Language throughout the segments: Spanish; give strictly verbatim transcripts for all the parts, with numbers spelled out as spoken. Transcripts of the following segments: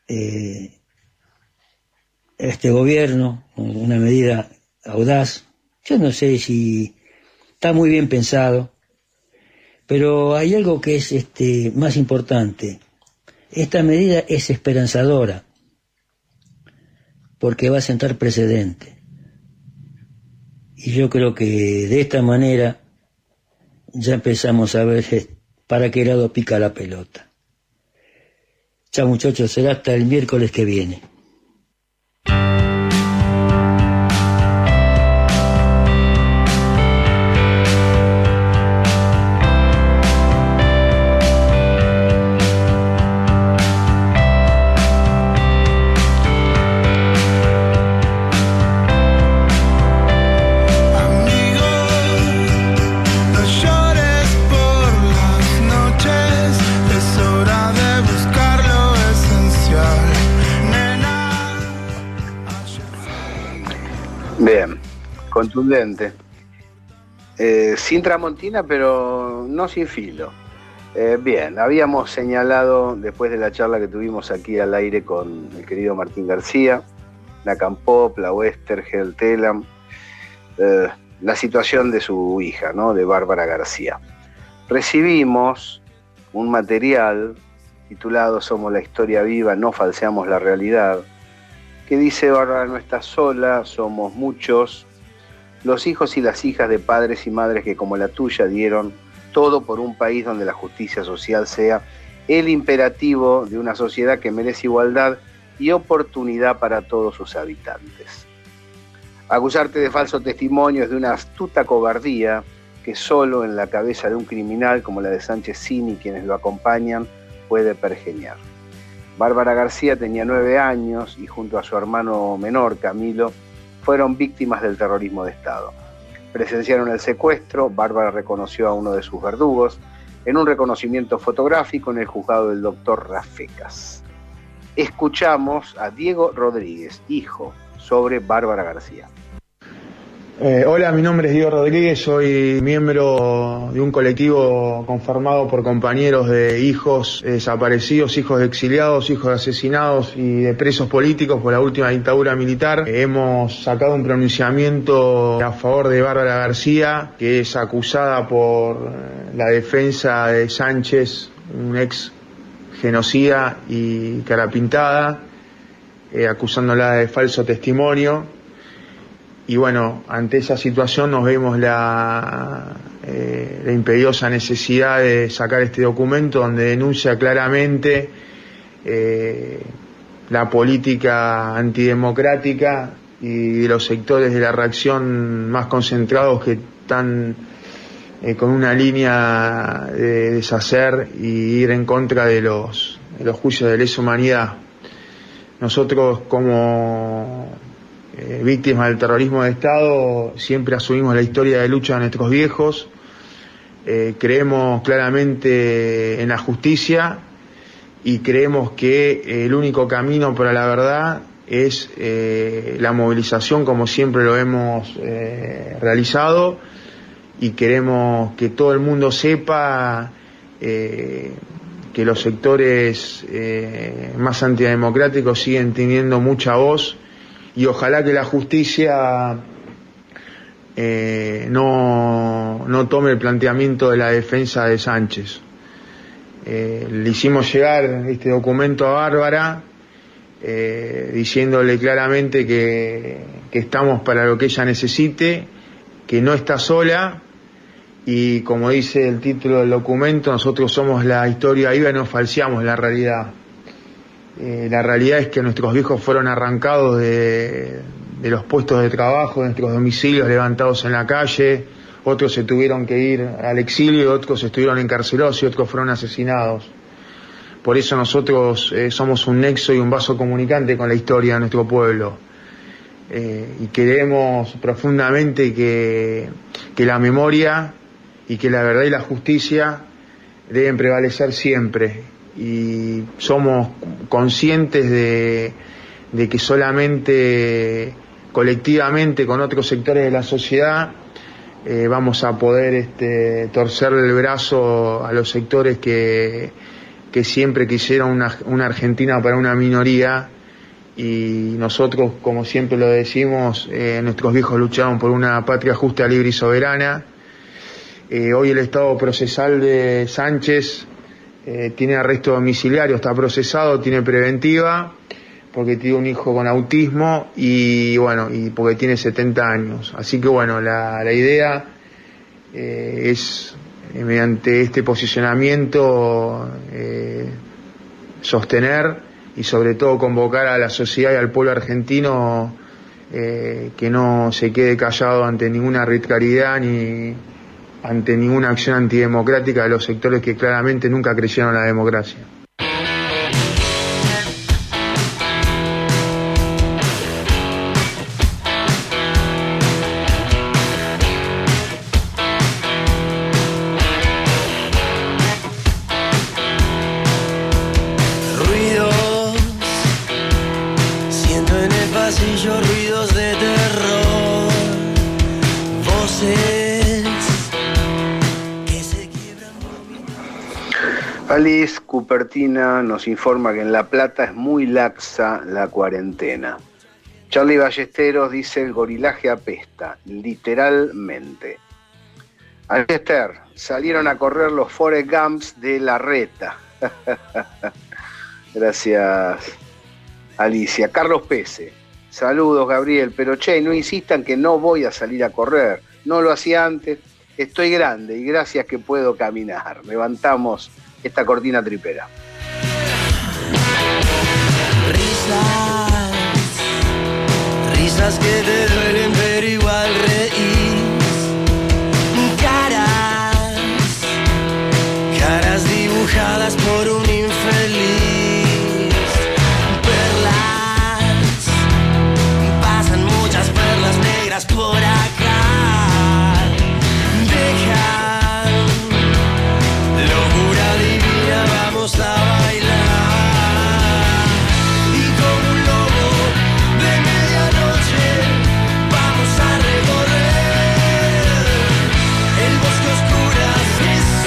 eh, este gobierno, una medida audaz. Yo no sé si está muy bien pensado, pero hay algo que es este, más importante. Esta medida es esperanzadora, porque va a sentar precedente. Y yo creo que de esta manera ya empezamos a ver para qué lado pica la pelota. Chao muchachos, será hasta el miércoles que viene. Bien, contundente. Eh, sin tramontina, pero no sin filo. Eh, bien, habíamos señalado, después de la charla que tuvimos aquí al aire con el querido Martín García, la Campop, la Westergel, Telam, eh, la situación de su hija, ¿no?, de Bárbara García. Recibimos un material titulado Somos la historia viva, no falseamos la realidad, que dice: Bárbara no está sola, somos muchos, los hijos y las hijas de padres y madres que como la tuya dieron todo por un país donde la justicia social sea el imperativo de una sociedad que merece igualdad y oportunidad para todos sus habitantes. Acusarte de falso testimonio es de una astuta cobardía que solo en la cabeza de un criminal como la de Sánchez Cini y quienes lo acompañan puede pergeñar. Bárbara García tenía nueve años y junto a su hermano menor, Camilo, fueron víctimas del terrorismo de Estado. Presenciaron el secuestro, Bárbara reconoció a uno de sus verdugos en un reconocimiento fotográfico en el juzgado del doctor Rafecas. Escuchamos a Diego Rodríguez, hijo, sobre Bárbara García. Eh, hola, mi nombre es Diego Rodríguez, soy miembro de un colectivo conformado por compañeros de hijos desaparecidos, hijos de exiliados, hijos de asesinados y de presos políticos por la última dictadura militar. Eh, hemos sacado un pronunciamiento a favor de Bárbara García, que es acusada por la defensa de Sánchez, un ex genocida y carapintada, eh, acusándola de falso testimonio. Y bueno, ante esa situación nos vemos la, eh, la imperiosa necesidad de sacar este documento donde denuncia claramente eh, la política antidemocrática y de los sectores de la reacción más concentrados que están eh, con una línea de deshacer y ir en contra de los, de los juicios de lesa humanidad. Nosotros como Eh, víctimas del terrorismo de Estado siempre asumimos la historia de lucha de nuestros viejos, eh, creemos claramente en la justicia y creemos que eh, el único camino para la verdad es eh, la movilización, como siempre lo hemos eh, realizado, y queremos que todo el mundo sepa eh, que los sectores eh, más antidemocráticos siguen teniendo mucha voz. Y ojalá que la justicia eh, no, no tome el planteamiento de la defensa de Sánchez. Eh, le hicimos llegar este documento a Bárbara, eh, diciéndole claramente que, que estamos para lo que ella necesite, que no está sola, y como dice el título del documento, nosotros somos la historia viva y no falseamos la realidad. Eh, la realidad es que nuestros viejos fueron arrancados de, de los puestos de trabajo, de nuestros domicilios, levantados en la calle, otros se tuvieron que ir al exilio, otros estuvieron encarcelados y otros fueron asesinados. Por eso nosotros eh, somos un nexo y un vaso comunicante con la historia de nuestro pueblo. Eh, y creemos profundamente que, que la memoria y que la verdad y la justicia deben prevalecer siempre. Y somos conscientes de, de que solamente colectivamente con otros sectores de la sociedad eh, vamos a poder este, torcerle el brazo a los sectores que, que siempre quisieron una, una Argentina para una minoría, y nosotros, como siempre lo decimos, eh, nuestros viejos lucharon por una patria justa, libre y soberana. Eh, hoy el estado procesal de Sánchez eh, tiene arresto domiciliario, está procesado, tiene preventiva, porque tiene un hijo con autismo y bueno, y porque tiene setenta años. Así que bueno, la, la idea eh, es, eh, mediante este posicionamiento, eh, sostener y sobre todo convocar a la sociedad y al pueblo argentino eh, que no se quede callado ante ninguna arbitrariedad ni ante ninguna acción antidemocrática de los sectores que claramente nunca creyeron en la democracia. Alice Cupertina nos informa que en La Plata es muy laxa la cuarentena. Charlie Ballesteros dice: el gorilaje apesta, literalmente. Alester, salieron a correr los Forrest Gumps de la reta. Gracias, Alicia. Carlos Pese, saludos, Gabriel, pero che, no insistan que no voy a salir a correr. No lo hacía antes, estoy grande y gracias que puedo caminar. Levantamos esta cortina tripera. Risas, risas que te duelen pero igual reís. Caras, caras dibujadas por un infeliz. Perlas, pasan muchas perlas negras por acá. Dejan locura divina, vamos a bailar. Y como un lobo de medianoche vamos a recorrer el bosque oscuras, es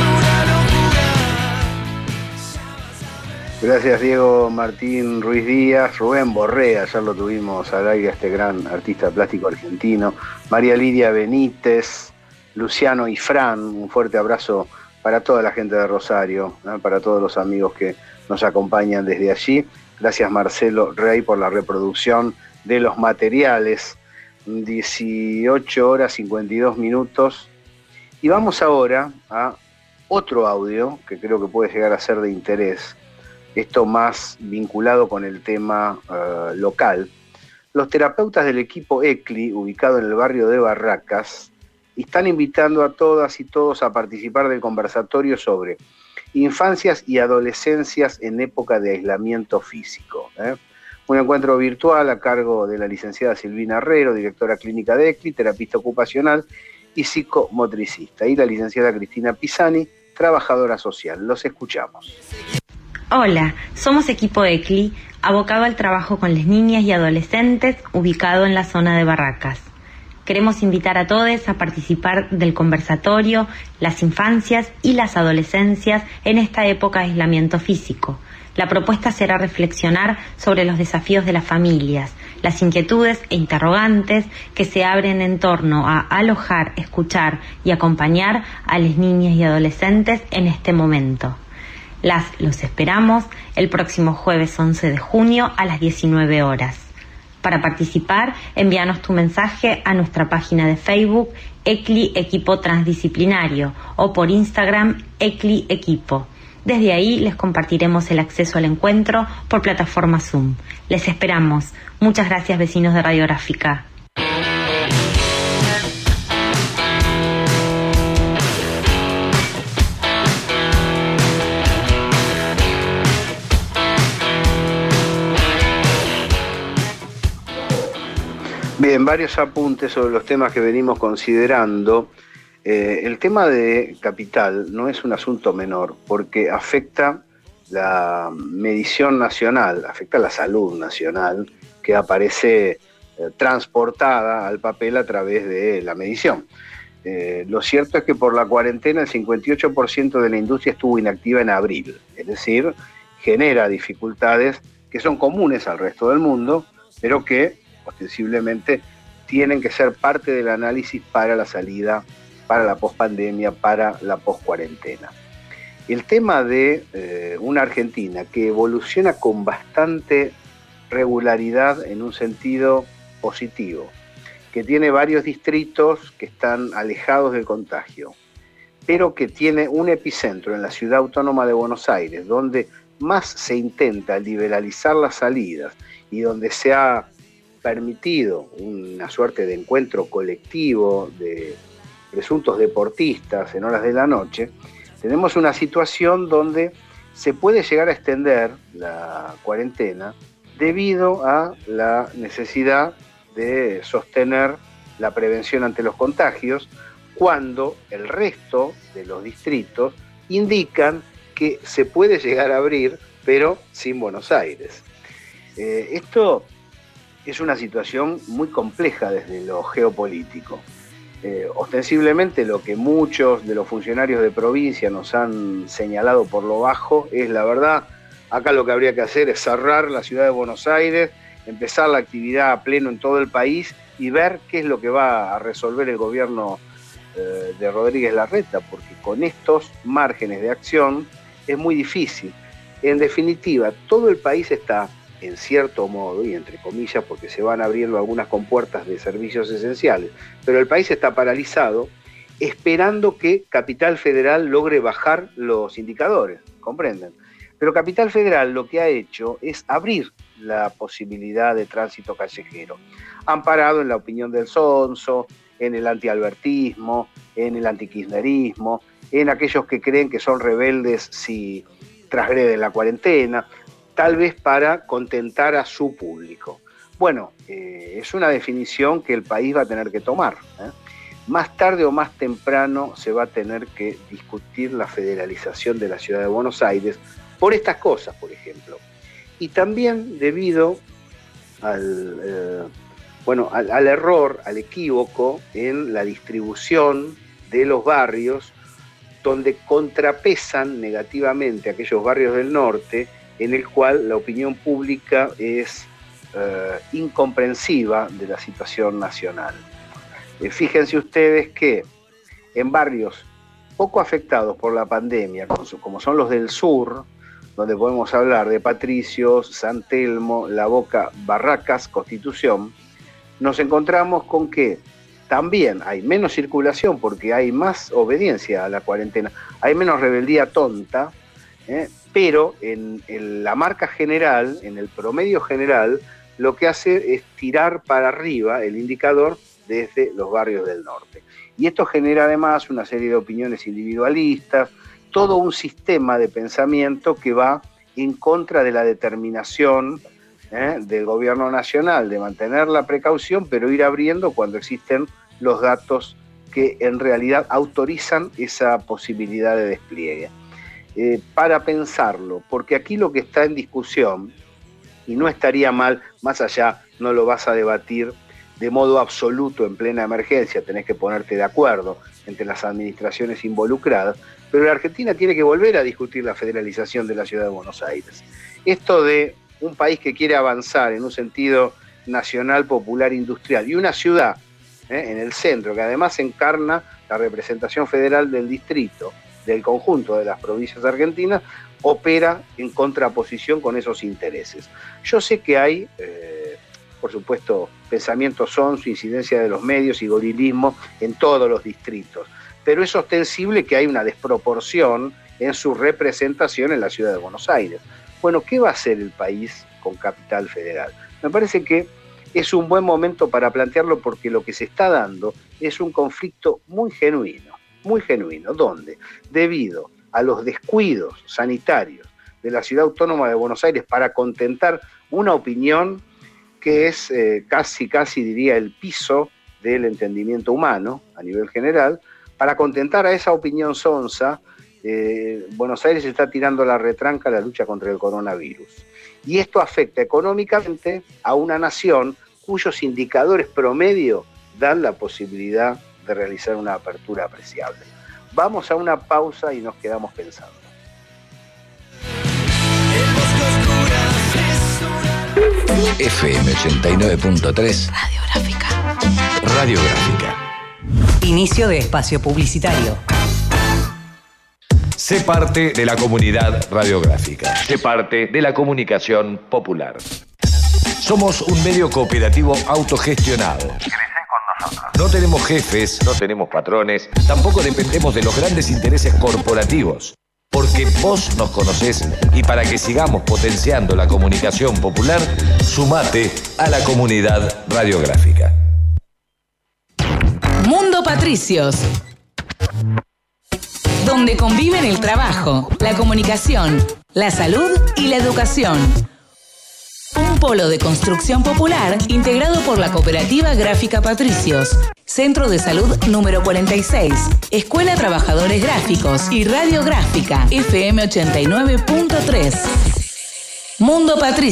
una locura. Gracias, Diego Martín Ruiz Díaz. Rubén Borré, ayer lo tuvimos al aire, este gran artista plástico argentino. María Lidia Benítez, Luciano y Fran, un fuerte abrazo para toda la gente de Rosario, ¿no? Para todos los amigos que nos acompañan desde allí. Gracias, Marcelo Rey, por la reproducción de los materiales. dieciocho horas cincuenta y dos minutos. Y vamos ahora a otro audio que creo que puede llegar a ser de interés. Esto más vinculado con el tema uh, local. Los terapeutas del equipo E C L I, ubicado en el barrio de Barracas, están invitando a todas y todos a participar del conversatorio sobre infancias y adolescencias en época de aislamiento físico. ¿eh? Un encuentro virtual a cargo de la licenciada Silvina Herrero, directora clínica de E C L I, terapista ocupacional y psicomotricista, y la licenciada Cristina Pisani, trabajadora social. Los escuchamos. Hola, somos equipo E C L I, abocado al trabajo con las niñas y adolescentes, ubicado en la zona de Barracas. Queremos invitar a todos a participar del conversatorio Las infancias y las adolescencias en esta época de aislamiento físico. La propuesta será reflexionar sobre los desafíos de las familias, las inquietudes e interrogantes que se abren en torno a alojar, escuchar y acompañar a las niñas y adolescentes en este momento. Las los esperamos el próximo jueves once de junio a las diecinueve horas. Para participar, envíanos tu mensaje a nuestra página de Facebook E C L I Equipo Transdisciplinario o por Instagram E C L I Equipo. Desde ahí les compartiremos el acceso al encuentro por plataforma Zoom. Les esperamos. Muchas gracias, vecinos de Radiográfica. Bien, varios apuntes sobre los temas que venimos considerando. Eh, el tema de capital no es un asunto menor porque afecta la medición nacional, afecta la salud nacional que aparece eh, transportada al papel a través de la medición. Eh, lo cierto es que por la cuarentena el cincuenta y ocho por ciento de la industria estuvo inactiva en abril, es decir, genera dificultades que son comunes al resto del mundo, pero que ostensiblemente tienen que ser parte del análisis para la salida, para la pospandemia, para la poscuarentena. El tema de eh, una Argentina que evoluciona con bastante regularidad en un sentido positivo, que tiene varios distritos que están alejados del contagio, pero que tiene un epicentro en la ciudad autónoma de Buenos Aires, donde más se intenta liberalizar las salidas y donde se ha permitido una suerte de encuentro colectivo de presuntos deportistas en horas de la noche, tenemos una situación donde se puede llegar a extender la cuarentena debido a la necesidad de sostener la prevención ante los contagios, cuando el resto de los distritos indican que se puede llegar a abrir, pero sin Buenos Aires. Eh, esto es una situación muy compleja desde lo geopolítico. Eh, ostensiblemente lo que muchos de los funcionarios de provincia nos han señalado por lo bajo es la verdad. Acá lo que habría que hacer es cerrar la ciudad de Buenos Aires, empezar la actividad a pleno en todo el país y ver qué es lo que va a resolver el gobierno eh, de Rodríguez Larreta, porque con estos márgenes de acción es muy difícil. En definitiva, todo el país está, en cierto modo, y entre comillas, porque se van abriendo algunas compuertas de servicios esenciales, pero el país está paralizado esperando que Capital Federal logre bajar los indicadores, ¿comprenden? Pero Capital Federal lo que ha hecho es abrir la posibilidad de tránsito callejero, amparado en la opinión del sonso, en el antialbertismo, en el antikirchnerismo, en aquellos que creen que son rebeldes si transgreden la cuarentena, tal vez para contentar a su público. Bueno, eh, es una definición que el país va a tener que tomar, ¿eh? Más tarde o más temprano se va a tener que discutir la federalización de la ciudad de Buenos Aires por estas cosas, por ejemplo. Y también debido al, eh, bueno, al, al error, al equívoco en la distribución de los barrios, donde contrapesan negativamente aquellos barrios del norte en el cual la opinión pública es eh, incomprensiva de la situación nacional. Eh, fíjense ustedes que en barrios poco afectados por la pandemia, como son los del sur, donde podemos hablar de Patricios, San Telmo, La Boca, Barracas, Constitución, nos encontramos con que también hay menos circulación porque hay más obediencia a la cuarentena, hay menos rebeldía tonta, ¿eh? pero en, en la marca general, en el promedio general, lo que hace es tirar para arriba el indicador desde los barrios del norte. Y esto genera además una serie de opiniones individualistas, todo un sistema de pensamiento que va en contra de la determinación ¿eh? del gobierno nacional de mantener la precaución, pero ir abriendo cuando existen los datos que en realidad autorizan esa posibilidad de despliegue. Eh, para pensarlo, porque aquí lo que está en discusión, y no estaría mal, más allá, no lo vas a debatir de modo absoluto en plena emergencia, tenés que ponerte de acuerdo entre las administraciones involucradas, pero la Argentina tiene que volver a discutir la federalización de la ciudad de Buenos Aires. Esto de un país que quiere avanzar en un sentido nacional, popular, industrial, y una ciudad ¿eh? en el centro, que además encarna la representación federal del distrito, del conjunto de las provincias argentinas, opera en contraposición con esos intereses. Yo sé que hay, eh, por supuesto, pensamiento sonso, incidencia de los medios y gorilismo en todos los distritos, pero es ostensible que hay una desproporción en su representación en la ciudad de Buenos Aires. Bueno, ¿qué va a hacer el país con Capital Federal? Me parece que es un buen momento para plantearlo porque lo que se está dando es un conflicto muy genuino, muy genuino, donde debido a los descuidos sanitarios de la ciudad autónoma de Buenos Aires para contentar una opinión que es eh, casi, casi diría el piso del entendimiento humano a nivel general, para contentar a esa opinión sonsa, eh, Buenos Aires está tirando la retranca a la lucha contra el coronavirus. Y esto afecta económicamente a una nación cuyos indicadores promedio dan la posibilidad de realizar una apertura apreciable. Vamos a una pausa y nos quedamos pensando. F M ochenta y nueve punto tres Radiográfica. Radiográfica. Inicio de espacio publicitario. Sé parte de la comunidad radiográfica. Sé parte de la comunicación popular. Somos un medio cooperativo autogestionado. No tenemos jefes, no tenemos patrones, tampoco dependemos de los grandes intereses corporativos. Porque vos nos conocés y para que sigamos potenciando la comunicación popular, sumate a la comunidad radiográfica. Mundo Patricios, donde conviven el trabajo, la comunicación, la salud y la educación. Un polo de construcción popular integrado por la Cooperativa Gráfica Patricios, Centro de Salud número cuarenta y seis, Escuela Trabajadores Gráficos y Radiográfica F M ochenta y nueve punto tres. Mundo Patricios.